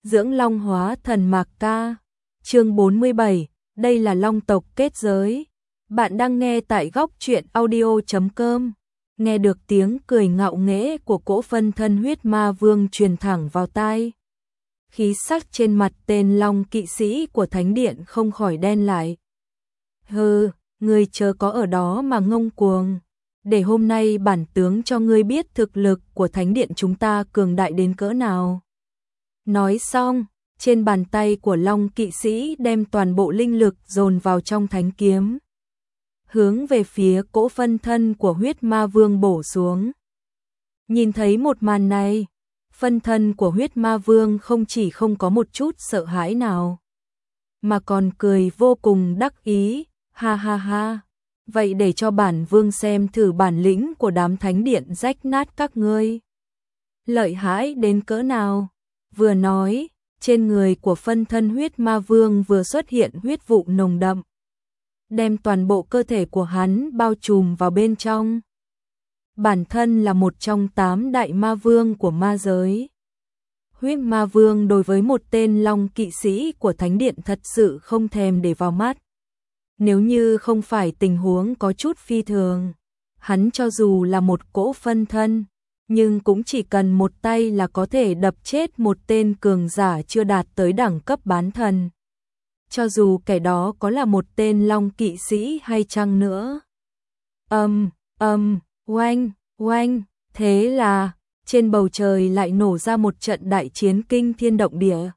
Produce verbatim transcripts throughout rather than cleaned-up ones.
Dưỡng long hóa thần Mạc Ca. Chương bốn mươi bảy, đây là long tộc kết giới. Bạn đang nghe tại góc truyện audio chấm com. Nghe được tiếng cười ngạo nghễ của cỗ phân thân huyết ma vương truyền thẳng vào tai. Khí sắc trên mặt tên long kỵ sĩ của thánh điện không khỏi đen lại. Hừ, ngươi chớ có ở đó mà ngông cuồng. Để hôm nay bản tướng cho ngươi biết thực lực của thánh điện chúng ta cường đại đến cỡ nào. Nói xong, trên bàn tay của long kỵ sĩ đem toàn bộ linh lực dồn vào trong thánh kiếm, hướng về phía cỗ phân thân của huyết ma vương bổ xuống. Nhìn thấy một màn này, phân thân của huyết ma vương không chỉ không có một chút sợ hãi nào, mà còn cười vô cùng đắc ý, ha ha ha. Vậy để cho bản vương xem thử bản lĩnh của đám thánh điện rách nát các ngươi lợi hại đến cỡ nào. Vừa nói, trên người của phân thân huyết ma vương vừa xuất hiện huyết vụ nồng đậm, đem toàn bộ cơ thể của hắn bao trùm vào bên trong. Bản thân là một trong tám đại ma vương của ma giới. Huyết ma vương đối với một tên long kỵ sĩ của thánh điện thật sự không thèm để vào mắt. Nếu như không phải tình huống có chút phi thường, hắn cho dù là một cỗ phân thân, nhưng cũng chỉ cần một tay là có thể đập chết một tên cường giả chưa đạt tới đẳng cấp bán thần. Cho dù kẻ đó có là một tên long kỵ sĩ hay chăng nữa. Âm, âm, oanh, oanh, thế là trên bầu trời lại nổ ra một trận đại chiến kinh thiên động địa.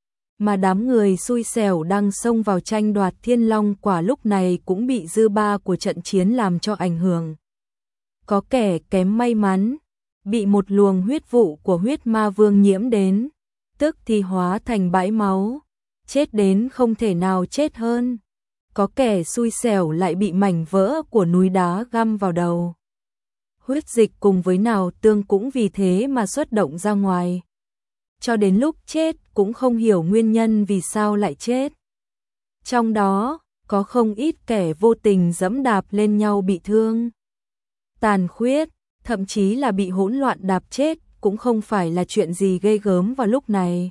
Mà đám người xui xẻo đang xông vào tranh đoạt thiên long quả lúc này cũng bị dư ba của trận chiến làm cho ảnh hưởng. Có kẻ kém may mắn, bị một luồng huyết vụ của huyết ma vương nhiễm đến, tức thì hóa thành bãi máu, chết đến không thể nào chết hơn. Có kẻ xui xẻo lại bị mảnh vỡ của núi đá găm vào đầu. Huyết dịch cùng với nào tương cũng vì thế mà xuất động ra ngoài. Cho đến lúc chết cũng không hiểu nguyên nhân vì sao lại chết. Trong đó, có không ít kẻ vô tình giẫm đạp lên nhau bị thương, tàn khuyết, thậm chí là bị hỗn loạn đạp chết cũng không phải là chuyện gì ghê gớm vào lúc này.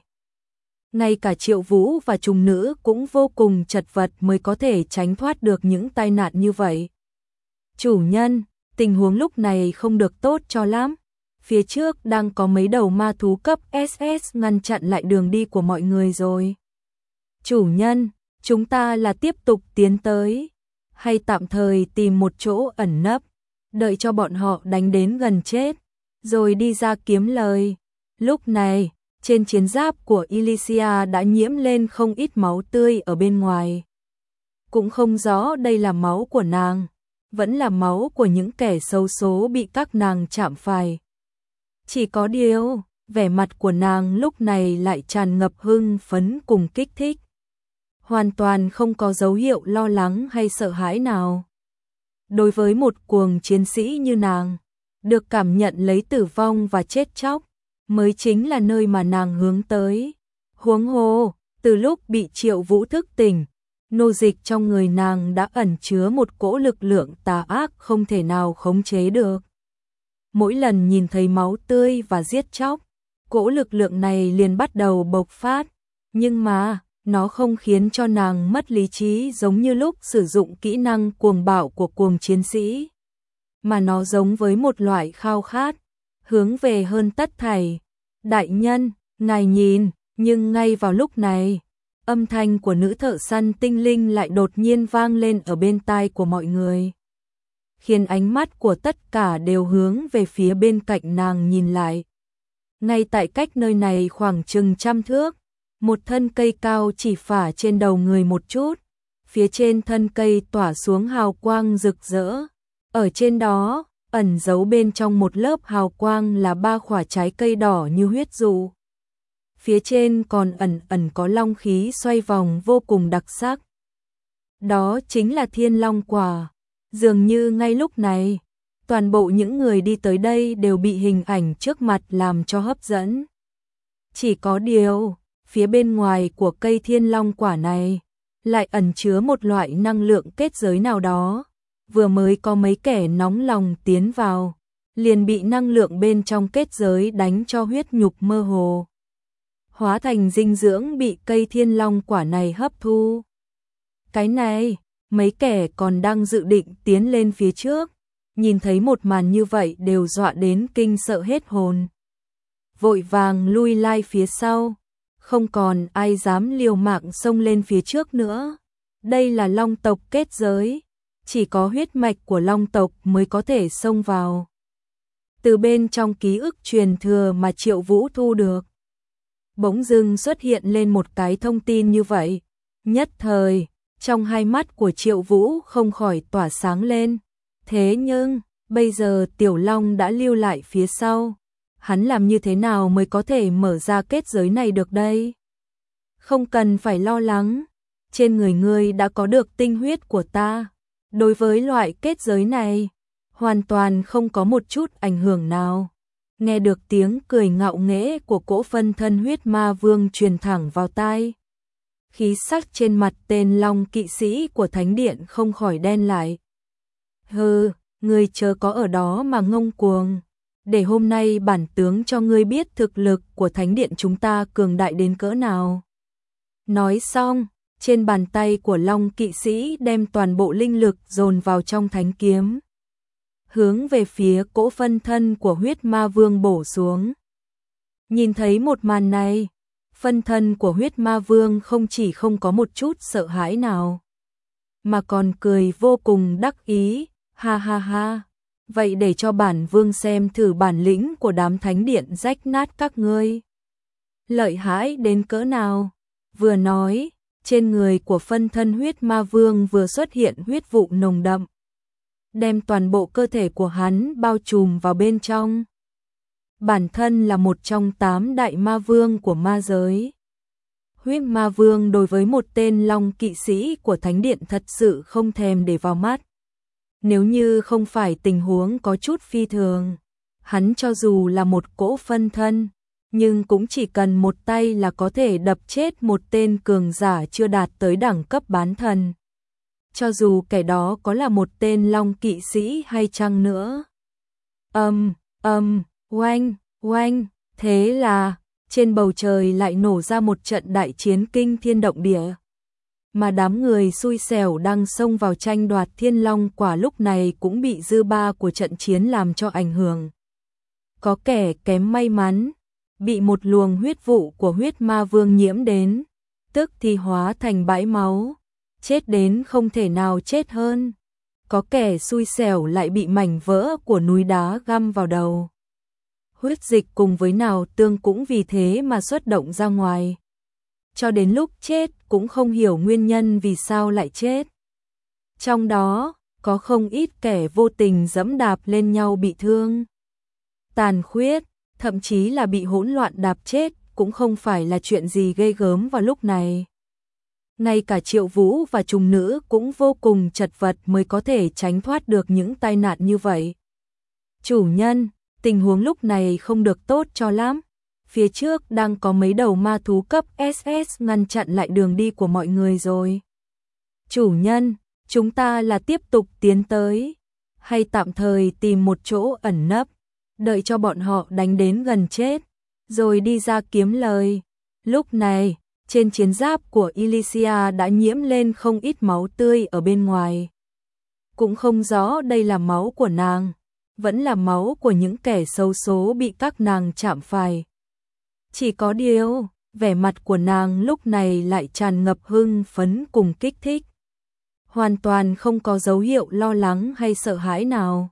Ngay cả Triệu Vũ và trùng nữ cũng vô cùng chật vật mới có thể tránh thoát được những tai nạn như vậy. Chủ nhân, tình huống lúc này không được tốt cho lắm. Phía trước đang có mấy đầu ma thú cấp ét ét ngăn chặn lại đường đi của mọi người rồi. Chủ nhân, chúng ta là tiếp tục tiến tới, hay tạm thời tìm một chỗ ẩn nấp, đợi cho bọn họ đánh đến gần chết, rồi đi ra kiếm lời. Lúc này, trên chiến giáp của Elysia đã nhiễm lên không ít máu tươi ở bên ngoài. Cũng không rõ đây là máu của nàng, vẫn là máu của những kẻ xấu số bị các nàng chạm phải. Chỉ có điều, vẻ mặt của nàng lúc này lại tràn ngập hưng phấn cùng kích thích. Hoàn toàn không có dấu hiệu lo lắng hay sợ hãi nào. Đối với một cuồng chiến sĩ như nàng, được cảm nhận lấy tử vong và chết chóc, mới chính là nơi mà nàng hướng tới. Huống hồ, từ lúc bị Triệu Vũ thức tỉnh, nô dịch trong người nàng đã ẩn chứa một cỗ lực lượng tà ác không thể nào khống chế được. Mỗi lần nhìn thấy máu tươi và giết chóc, cỗ lực lượng này liền bắt đầu bộc phát, nhưng mà nó không khiến cho nàng mất lý trí giống như lúc sử dụng kỹ năng cuồng bạo của cuồng chiến sĩ, mà nó giống với một loại khao khát, hướng về hơn tất thảy. Đại nhân, ngài nhìn, nhưng ngay vào lúc này, âm thanh của nữ thợ săn tinh linh lại đột nhiên vang lên ở bên tai của mọi người, khiến ánh mắt của tất cả đều hướng về phía bên cạnh nàng nhìn lại. Ngay tại cách nơi này khoảng chừng trăm thước, một thân cây cao chỉ phả trên đầu người một chút, phía trên thân cây tỏa xuống hào quang rực rỡ. Ở trên đó, ẩn giấu bên trong một lớp hào quang là ba quả trái cây đỏ như huyết dụ. Phía trên còn ẩn ẩn có long khí xoay vòng vô cùng đặc sắc. Đó chính là thiên long quả. Dường như ngay lúc này, toàn bộ những người đi tới đây đều bị hình ảnh trước mặt làm cho hấp dẫn. Chỉ có điều, phía bên ngoài của cây thiên long quả này, lại ẩn chứa một loại năng lượng kết giới nào đó. Vừa mới có mấy kẻ nóng lòng tiến vào, liền bị năng lượng bên trong kết giới đánh cho huyết nhục mơ hồ. hóa thành dinh dưỡng bị cây thiên long quả này hấp thu. Cái này, mấy kẻ còn đang dự định tiến lên phía trước, nhìn thấy một màn như vậy đều dọa đến kinh sợ hết hồn. Vội vàng lui lai phía sau, không còn ai dám liều mạng xông lên phía trước nữa. Đây là long tộc kết giới, chỉ có huyết mạch của long tộc mới có thể xông vào. Từ bên trong ký ức truyền thừa mà Triệu Vũ thu được, bỗng dưng xuất hiện lên một cái thông tin như vậy. Nhất thời, trong hai mắt của Triệu Vũ không khỏi tỏa sáng lên. Thế nhưng, bây giờ Tiểu Long đã lưu lại phía sau. Hắn làm như thế nào mới có thể mở ra kết giới này được đây? Không cần phải lo lắng, trên người ngươi đã có được tinh huyết của ta. Đối với loại kết giới này, hoàn toàn không có một chút ảnh hưởng nào. Nghe được tiếng cười ngạo nghễ của cỗ phân thân huyết ma vương truyền thẳng vào tai. Khí sắc trên mặt tên Long kỵ sĩ của Thánh Điện không khỏi đen lại. Hừ, ngươi chớ có ở đó mà ngông cuồng. Để hôm nay bản tướng cho ngươi biết thực lực của Thánh Điện chúng ta cường đại đến cỡ nào. Nói xong, trên bàn tay của Long kỵ sĩ đem toàn bộ linh lực dồn vào trong thánh kiếm, hướng về phía cỗ phân thân của huyết ma vương bổ xuống. Nhìn thấy một màn này, phân thân của huyết ma vương không chỉ không có một chút sợ hãi nào, mà còn cười vô cùng đắc ý, ha ha ha. Vậy để cho bản vương xem thử bản lĩnh của đám thánh điện rách nát các ngươi. Lợi hại đến cỡ nào? Vừa nói, trên người của phân thân huyết ma vương vừa xuất hiện huyết vụ nồng đậm, đem toàn bộ cơ thể của hắn bao trùm vào bên trong. Bản thân là một trong tám đại ma vương của ma giới. Huyết ma vương đối với một tên long kỵ sĩ của thánh điện thật sự không thèm để vào mắt. Nếu như không phải tình huống có chút phi thường, hắn cho dù là một cỗ phân thân, nhưng cũng chỉ cần một tay là có thể đập chết một tên cường giả chưa đạt tới đẳng cấp bán thần. Cho dù kẻ đó có là một tên long kỵ sĩ hay chăng nữa. Âm, âm, oanh, oanh, thế là trên bầu trời lại nổ ra một trận đại chiến kinh thiên động địa. Mà đám người xui xẻo đang xông vào tranh đoạt thiên long quả lúc này cũng bị dư ba của trận chiến làm cho ảnh hưởng. Có kẻ kém may mắn, bị một luồng huyết vụ của huyết ma vương nhiễm đến, tức thì hóa thành bãi máu, chết đến không thể nào chết hơn. Có kẻ xui xẻo lại bị mảnh vỡ của núi đá găm vào đầu. Huyết dịch cùng với nào tương cũng vì thế mà xuất động ra ngoài. Cho đến lúc chết cũng không hiểu nguyên nhân vì sao lại chết. Trong đó, có không ít kẻ vô tình giẫm đạp lên nhau bị thương, tàn khuyết, thậm chí là bị hỗn loạn đạp chết cũng không phải là chuyện gì ghê gớm vào lúc này. Ngay cả Triệu Vũ và trùng nữ cũng vô cùng chật vật mới có thể tránh thoát được những tai nạn như vậy. Chủ nhân, tình huống lúc này không được tốt cho lắm. Phía trước đang có mấy đầu ma thú cấp ét ét ngăn chặn lại đường đi của mọi người rồi. Chủ nhân, chúng ta là tiếp tục tiến tới, hay tạm thời tìm một chỗ ẩn nấp, đợi cho bọn họ đánh đến gần chết, rồi đi ra kiếm lời. Lúc này, trên chiến giáp của Elysia đã nhiễm lên không ít máu tươi ở bên ngoài. Cũng không rõ đây là máu của nàng, vẫn là máu của những kẻ xấu số bị các nàng chạm phải. Chỉ có điều, vẻ mặt của nàng lúc này lại tràn ngập hưng phấn cùng kích thích. Hoàn toàn không có dấu hiệu lo lắng hay sợ hãi nào.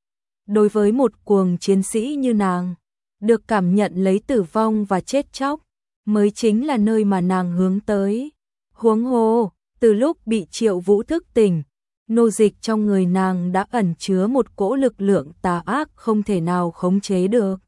Đối với một cuồng chiến sĩ như nàng, được cảm nhận lấy tử vong và chết chóc, mới chính là nơi mà nàng hướng tới. Huống hồ, từ lúc bị Triệu Vũ thức tỉnh, nô dịch trong người nàng đã ẩn chứa một cỗ lực lượng tà ác không thể nào khống chế được.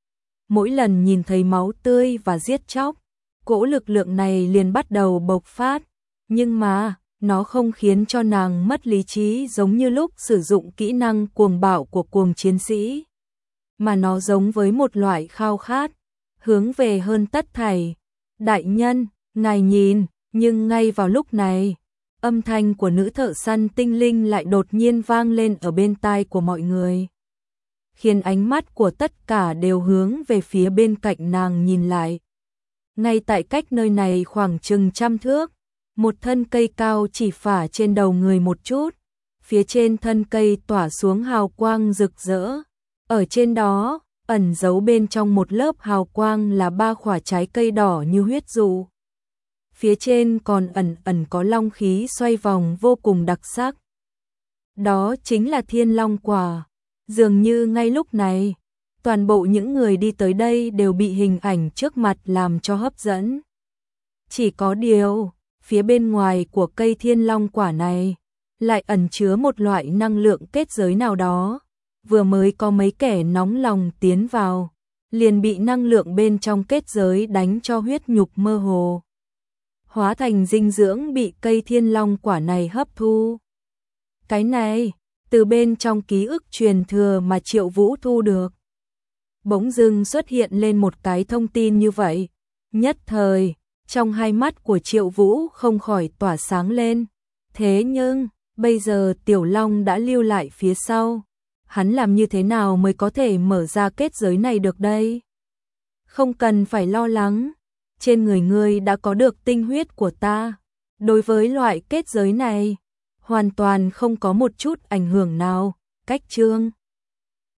Mỗi lần nhìn thấy máu tươi và giết chóc, cỗ lực lượng này liền bắt đầu bộc phát, nhưng mà nó không khiến cho nàng mất lý trí giống như lúc sử dụng kỹ năng cuồng bạo của cuồng chiến sĩ, mà nó giống với một loại khao khát, hướng về hơn tất thảy. Đại nhân, ngài nhìn, nhưng ngay vào lúc này, âm thanh của nữ thợ săn tinh linh lại đột nhiên vang lên ở bên tai của mọi người, khiến ánh mắt của tất cả đều hướng về phía bên cạnh nàng nhìn lại. Ngay tại cách nơi này khoảng chừng trăm thước, một thân cây cao chỉ phả trên đầu người một chút, phía trên thân cây tỏa xuống hào quang rực rỡ. Ở trên đó, ẩn giấu bên trong một lớp hào quang là ba quả trái cây đỏ như huyết dụ. Phía trên còn ẩn ẩn có long khí xoay vòng vô cùng đặc sắc. Đó chính là Thiên Long quả. Dường như ngay lúc này, toàn bộ những người đi tới đây đều bị hình ảnh trước mặt làm cho hấp dẫn. Chỉ có điều, phía bên ngoài của cây Thiên Long quả này lại ẩn chứa một loại năng lượng kết giới nào đó. Vừa mới có mấy kẻ nóng lòng tiến vào, liền bị năng lượng bên trong kết giới đánh cho huyết nhục mơ hồ, hóa thành dinh dưỡng bị cây Thiên Long quả này hấp thu. Cái này, từ bên trong ký ức truyền thừa mà Triệu Vũ thu được, bỗng dưng xuất hiện lên một cái thông tin như vậy. Nhất thời, trong hai mắt của Triệu Vũ không khỏi tỏa sáng lên. Thế nhưng, bây giờ Tiểu Long đã lưu lại phía sau. Hắn làm như thế nào mới có thể mở ra kết giới này được đây? Không cần phải lo lắng, trên người ngươi đã có được tinh huyết của ta. Đối với loại kết giới này, hoàn toàn không có một chút ảnh hưởng nào. Cách chương